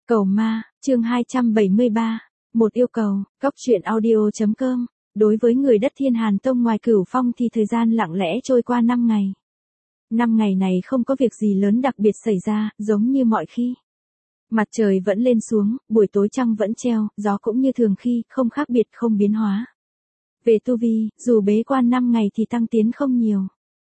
Cầu ma, chương 273. Một yêu cầu, Cóc truyện audio.com. Đối với người đất Thiên Hàn Tông ngoài Cửu Phong thì thời gian lặng lẽ trôi qua 5 ngày. 5 ngày này không có việc gì lớn đặc biệt xảy ra, giống như mọi khi. Mặt trời vẫn lên xuống, buổi tối trăng vẫn treo, gió cũng như thường khi, không khác biệt không biến hóa. Về tu vi, dù bế quan 5 ngày thì tăng tiến không nhiều.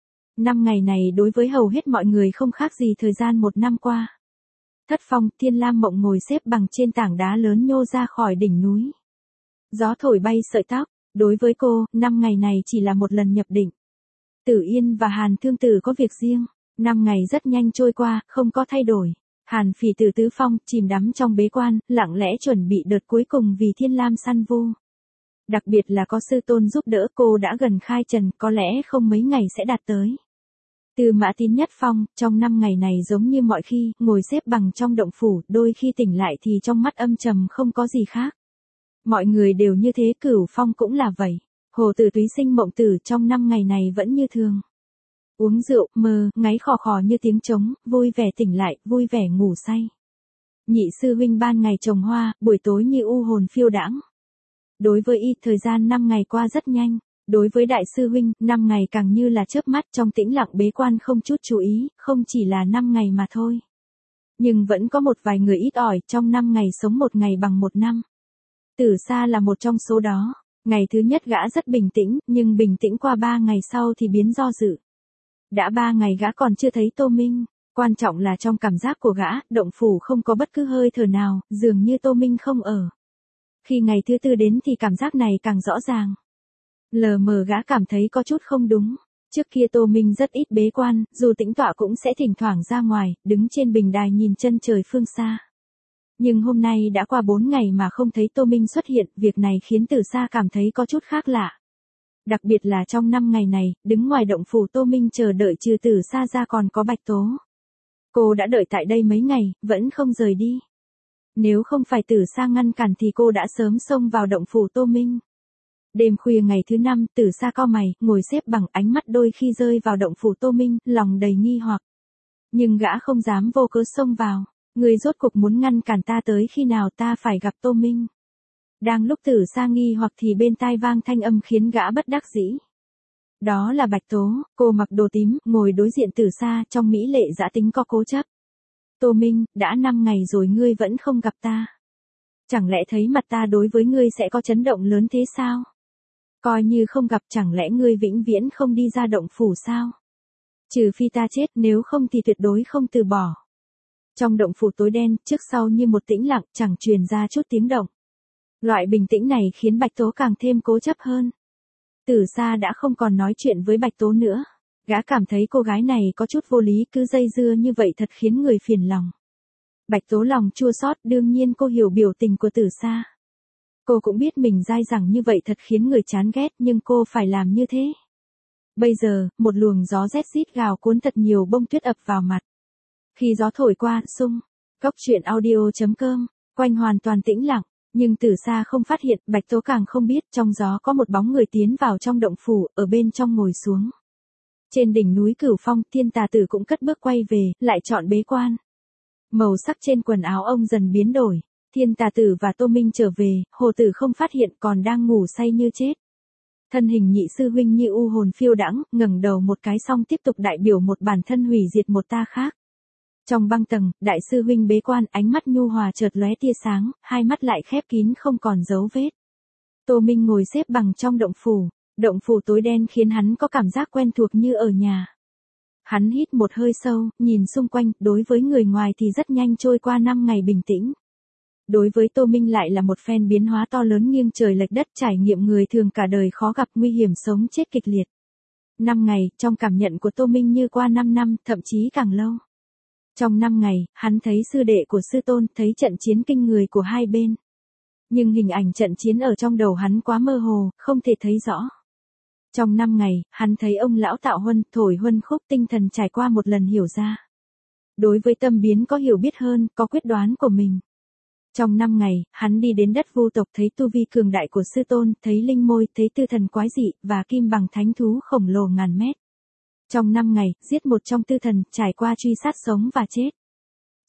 5 ngày này đối với hầu hết mọi người không khác gì thời gian 1 năm qua. Thất Phong, Thiên Lam Mộng ngồi xếp bằng trên tảng đá lớn nhô ra khỏi đỉnh núi. Gió thổi bay sợi tóc, đối với cô, 5 ngày này chỉ là một lần nhập định. Tử Yên và Hàn Thương Tử có việc riêng, 5 ngày rất nhanh trôi qua, không có thay đổi. Hàn Phỉ Tử Tứ Phong chìm đắm trong bế quan, lặng lẽ chuẩn bị đợt cuối cùng vì Thiên Lam săn vu. Đặc biệt là có sư tôn giúp đỡ cô đã gần khai trần, có lẽ không mấy ngày sẽ đạt tới. Tư Mã Tín Nhất Phong, trong 5 ngày này giống như mọi khi, ngồi xếp bằng trong động phủ, đôi khi tỉnh lại thì trong mắt âm trầm không có gì khác. Mọi người đều như thế, Cửu Phong cũng là vậy. Hồ Tử Túy Sinh Mộng Tử trong 5 ngày này vẫn như thường. Uống rượu, mơ, ngáy khò khò như tiếng trống, vui vẻ tỉnh lại, vui vẻ ngủ say. Nhị sư huynh ban ngày trồng hoa, buổi tối như u hồn phiêu đãng. Đối với y, thời gian 5 ngày qua rất nhanh. Đối với đại sư huynh, 5 ngày càng như là chớp mắt, trong tĩnh lặng bế quan không chút chú ý, không chỉ là 5 ngày mà thôi. Nhưng vẫn có một vài người ít ỏi, trong 5 ngày sống 1 ngày bằng 1 năm. Tử Sa là một trong số đó. Ngày thứ nhất gã rất bình tĩnh, nhưng bình tĩnh qua 3 ngày sau thì biến do dự. Đã 3 ngày gã còn chưa thấy Tô Minh. Quan trọng là trong cảm giác của gã, động phủ không có bất cứ hơi thở nào, dường như Tô Minh không ở. Khi ngày thứ tư đến thì cảm giác này càng rõ ràng. Lờ mờ gã cảm thấy có chút không đúng. Trước kia Tô Minh rất ít bế quan, dù tĩnh tọa cũng sẽ thỉnh thoảng ra ngoài, đứng trên bình đài nhìn chân trời phương xa. Nhưng hôm nay đã qua 4 ngày mà không thấy Tô Minh xuất hiện, việc này khiến Tử Sa cảm thấy có chút khác lạ. Đặc biệt là trong 5 ngày này, đứng ngoài động phủ Tô Minh chờ đợi trừ Tử Sa ra còn có Bạch Tố. Cô đã đợi tại đây mấy ngày, vẫn không rời đi. Nếu không phải Tử Sa ngăn cản thì cô đã sớm xông vào động phủ Tô Minh. Đêm khuya ngày thứ 5, Tử Sa cau mày, ngồi xếp bằng, ánh mắt đôi khi rơi vào động phủ Tô Minh, lòng đầy nghi hoặc. Nhưng gã không dám vô cớ xông vào. Người rốt cuộc muốn ngăn cản ta tới khi nào, ta phải gặp Tô Minh. Đang lúc Tử Sa nghi hoặc thì bên tai vang thanh âm khiến gã bất đắc dĩ. Đó là Bạch Tố, cô mặc đồ tím, ngồi đối diện Tử Sa, trong mỹ lệ dã tính có cố chấp. Tô Minh, đã 5 ngày rồi ngươi vẫn không gặp ta. Chẳng lẽ thấy mặt ta đối với ngươi sẽ có chấn động lớn thế sao? Coi như không gặp, chẳng lẽ ngươi vĩnh viễn không đi ra động phủ sao? Trừ phi ta chết, nếu không thì tuyệt đối không từ bỏ. Trong động phủ tối đen, trước sau như một tĩnh lặng, chẳng truyền ra chút tiếng động. Loại bình tĩnh này khiến Bạch Tố càng thêm cố chấp hơn. Tử Sa đã không còn nói chuyện với Bạch Tố nữa. Gã cảm thấy cô gái này có chút vô lý, cứ dây dưa như vậy thật khiến người phiền lòng. Bạch Tố lòng chua xót, đương nhiên cô hiểu biểu tình của Tử Sa. Cô cũng biết mình dai dẳng như vậy thật khiến người chán ghét, nhưng cô phải làm như thế. Bây giờ, một luồng gió rét rít gào cuốn thật nhiều bông tuyết ập vào mặt. Khi gió thổi qua, Cóc truyện audio.com, quanh hoàn toàn tĩnh lặng, nhưng Tử Sa không phát hiện, Bạch Tố càng không biết, trong gió có một bóng người tiến vào trong động phủ, ở bên trong ngồi xuống. Trên đỉnh núi Cửu Phong, Thiên Tà Tử cũng cất bước quay về, lại chọn bế quan. Màu sắc trên quần áo ông dần biến đổi. Thiên Tà Tử và Tô Minh trở về, Hồ Tử không phát hiện, còn đang ngủ say như chết. Thân hình nhị sư huynh như u hồn phiêu đãng, ngẩng đầu một cái xong tiếp tục đại biểu một bản thân hủy diệt một ta khác. Trong băng tầng, đại sư huynh bế quan, ánh mắt nhu hòa chợt lóe tia sáng, hai mắt lại khép kín không còn dấu vết. Tô Minh ngồi xếp bằng trong động phủ tối đen khiến hắn có cảm giác quen thuộc như ở nhà. Hắn hít một hơi sâu, nhìn xung quanh, đối với người ngoài thì rất nhanh trôi qua 5 ngày bình tĩnh. Đối với Tô Minh lại là một phen biến hóa to lớn nghiêng trời lệch đất, trải nghiệm người thường cả đời khó gặp, nguy hiểm sống chết kịch liệt. 5 ngày, trong cảm nhận của Tô Minh như qua 5 năm, thậm chí càng lâu. Trong 5 ngày, hắn thấy sư đệ của sư tôn, thấy trận chiến kinh người của hai bên. Nhưng hình ảnh trận chiến ở trong đầu hắn quá mơ hồ, không thể thấy rõ. Trong 5 ngày, hắn thấy ông lão tạo huân, thổi huân khúc, tinh thần trải qua một lần hiểu ra. Đối với tâm biến có hiểu biết hơn, có quyết đoán của mình. Trong 5 ngày, hắn đi đến đất Vu tộc, thấy tu vi cường đại của sư tôn, thấy linh môi, thấy tư thần quái dị, và kim bằng thánh thú khổng lồ ngàn mét. Trong 5 ngày, giết một trong tư thần, trải qua truy sát sống và chết.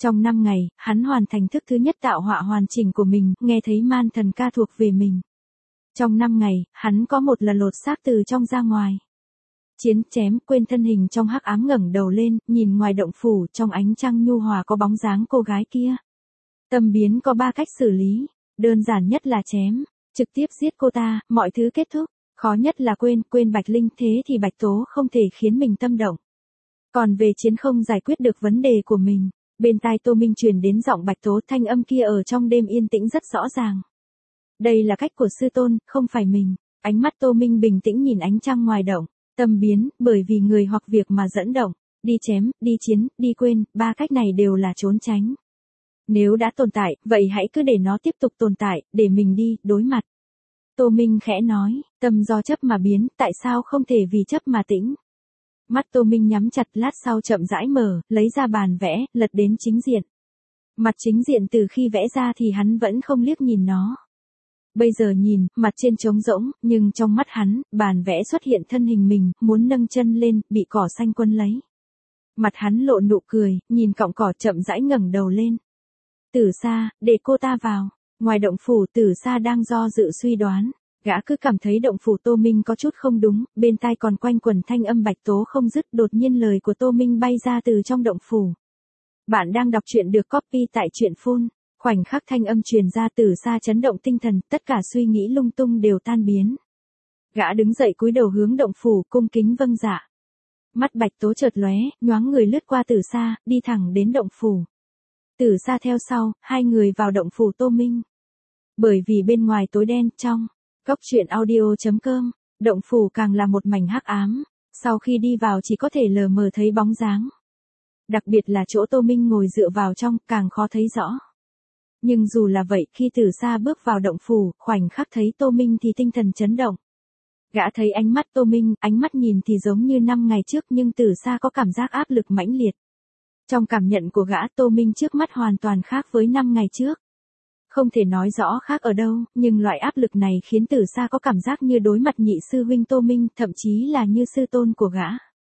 Trong 5 ngày, hắn hoàn thành thức thứ nhất tạo họa hoàn chỉnh của mình, nghe thấy man thần ca thuộc về mình. Trong 5 ngày, hắn có một lần lột xác từ trong ra ngoài. Chiến chém quên thân hình trong hắc ám ngẩng đầu lên, nhìn ngoài động phủ trong ánh trăng nhu hòa có bóng dáng cô gái kia. Tâm biến có 3 cách xử lý, đơn giản nhất là chém, trực tiếp giết cô ta, mọi thứ kết thúc, khó nhất là quên Bạch Linh, thế thì Bạch Tố không thể khiến mình tâm động. Còn về chiến không giải quyết được vấn đề của mình, bên tai Tô Minh truyền đến giọng Bạch Tố, thanh âm kia ở trong đêm yên tĩnh rất rõ ràng. Đây là cách của sư tôn, không phải mình. Ánh mắt Tô Minh bình tĩnh nhìn ánh trăng ngoài động, tâm biến, bởi vì người hoặc việc mà dẫn động, đi chém, đi chiến, đi quên, 3 cách này đều là trốn tránh. Nếu đã tồn tại, vậy hãy cứ để nó tiếp tục tồn tại, để mình đi, đối mặt. Tô Minh khẽ nói, tâm do chấp mà biến, tại sao không thể vì chấp mà tĩnh? Mắt Tô Minh nhắm chặt, lát sau chậm rãi mở, lấy ra bàn vẽ, lật đến chính diện. Mặt chính diện từ khi vẽ ra thì hắn vẫn không liếc nhìn nó. Bây giờ nhìn, mặt trên trống rỗng, nhưng trong mắt hắn, bàn vẽ xuất hiện thân hình mình, muốn nâng chân lên, bị cỏ xanh quấn lấy. Mặt hắn lộ nụ cười, nhìn cọng cỏ chậm rãi ngẩng đầu lên. Tử Sa, để cô ta vào. Ngoài động phủ Tử Sa đang do dự suy đoán. Gã cứ cảm thấy động phủ Tô Minh có chút không đúng, bên tai còn quanh quẩn thanh âm Bạch Tố không dứt, đột nhiên lời của Tô Minh bay ra từ trong động phủ. Bạn đang đọc truyện được copy tại truyện phone. Khoảnh khắc thanh âm truyền ra, Tử Sa chấn động tinh thần, tất cả suy nghĩ lung tung đều tan biến. Gã đứng dậy cúi đầu hướng động phủ, cung kính vâng dạ. Mắt Bạch Tố chợt lóe, nhoáng người lướt qua Tử Sa, đi thẳng đến động phủ. Tử Sa theo sau, hai người vào động phủ Tô Minh. Bởi vì bên ngoài tối đen, trong góc truyện audio.com, động phủ càng là một mảnh hắc ám, sau khi đi vào chỉ có thể lờ mờ thấy bóng dáng. Đặc biệt là chỗ Tô Minh ngồi dựa vào trong, càng khó thấy rõ. Nhưng dù là vậy, khi Tử Sa bước vào động phủ, khoảnh khắc thấy Tô Minh thì tinh thần chấn động. Gã thấy ánh mắt Tô Minh, ánh mắt nhìn thì giống như 5 ngày trước, nhưng Tử Sa có cảm giác áp lực mãnh liệt. Trong cảm nhận của gã, Tô Minh trước mắt hoàn toàn khác với 5 ngày trước. Không thể nói rõ khác ở đâu, nhưng loại áp lực này khiến Tử Sa có cảm giác như đối mặt nhị sư huynh Tô Minh, thậm chí là như sư tôn của gã.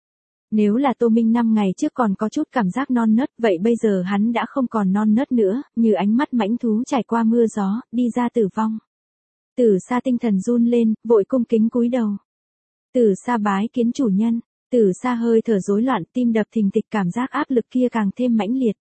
Nếu là Tô Minh 5 ngày trước còn có chút cảm giác non nớt, vậy bây giờ hắn đã không còn non nớt nữa, như ánh mắt mãnh thú trải qua mưa gió, đi ra tử vong. Tử Sa tinh thần run lên, vội cung kính cúi đầu. Tử Sa bái kiến chủ nhân. Tử Sa hơi thở rối loạn, tim đập thình thịch, cảm giác áp lực kia càng thêm mãnh liệt.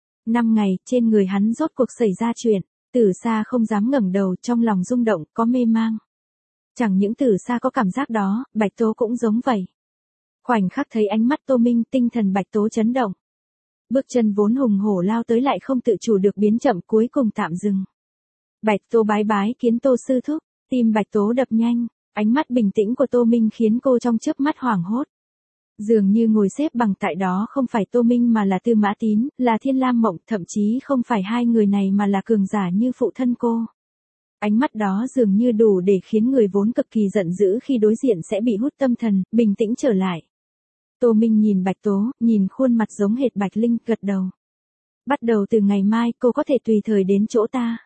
5 ngày, trên người hắn rốt cuộc xảy ra chuyện. Tử Sa không dám ngẩng đầu, trong lòng rung động, có mê mang. Chẳng những Tử Sa có cảm giác đó, Bạch Tố cũng giống vậy. Khoảnh khắc thấy ánh mắt Tô Minh, tinh thần Bạch Tố chấn động. Bước chân vốn hùng hổ lao tới lại không tự chủ được biến chậm, cuối cùng tạm dừng. Bạch Tố bái kiến Tô sư thúc, tim Bạch Tố đập nhanh, ánh mắt bình tĩnh của Tô Minh khiến cô trong chớp mắt hoảng hốt. Dường như ngồi xếp bằng tại đó không phải Tô Minh mà là Tư Mã Tín, là Thiên Lam Mộng, thậm chí không phải hai người này mà là cường giả như phụ thân cô. Ánh mắt đó dường như đủ để khiến người vốn cực kỳ giận dữ khi đối diện sẽ bị hút tâm thần, bình tĩnh trở lại. Tô Minh nhìn Bạch Tố, nhìn khuôn mặt giống hệt Bạch Linh, gật đầu. Bắt đầu từ ngày mai, cô có thể tùy thời đến chỗ ta.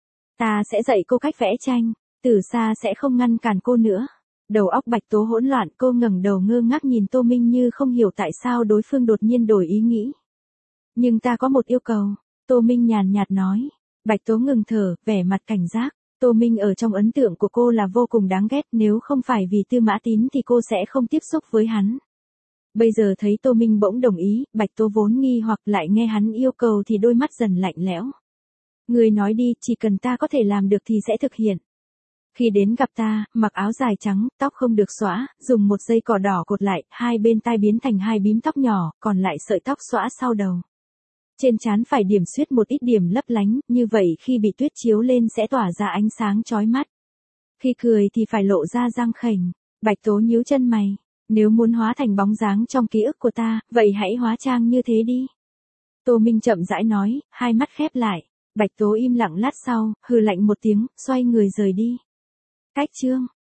Ta sẽ dạy cô cách vẽ tranh, Tử Sa sẽ không ngăn cản cô nữa. Đầu óc Bạch Tố hỗn loạn, cô ngẩng đầu ngơ ngác nhìn Tô Minh như không hiểu tại sao đối phương đột nhiên đổi ý nghĩ. Nhưng ta có một yêu cầu, Tô Minh nhàn nhạt nói. Bạch Tố ngừng thở, vẻ mặt cảnh giác. Tô Minh ở trong ấn tượng của cô là vô cùng đáng ghét, nếu không phải vì Tư Mã Tín thì cô sẽ không tiếp xúc với hắn. Bây giờ thấy Tô Minh bỗng đồng ý, Bạch Tố vốn nghi hoặc lại nghe hắn yêu cầu thì đôi mắt dần lạnh lẽo. Người nói đi, chỉ cần ta có thể làm được thì sẽ thực hiện. Khi đến gặp ta, mặc áo dài trắng, tóc không được xõa, dùng một dây cỏ đỏ cột lại, hai bên tai biến thành hai bím tóc nhỏ, còn lại sợi tóc xõa sau đầu. Trên trán phải điểm xuyết một ít điểm lấp lánh, như vậy khi bị tuyết chiếu lên sẽ tỏa ra ánh sáng chói mắt. Khi cười thì phải lộ ra răng khểnh. Bạch Tố nhíu chân mày. Nếu muốn hóa thành bóng dáng trong ký ức của ta, vậy hãy hóa trang như thế đi. Tô Minh chậm rãi nói, hai mắt khép lại. Bạch Tố im lặng lát sau, hừ lạnh một tiếng, xoay người rời đi. Cách chương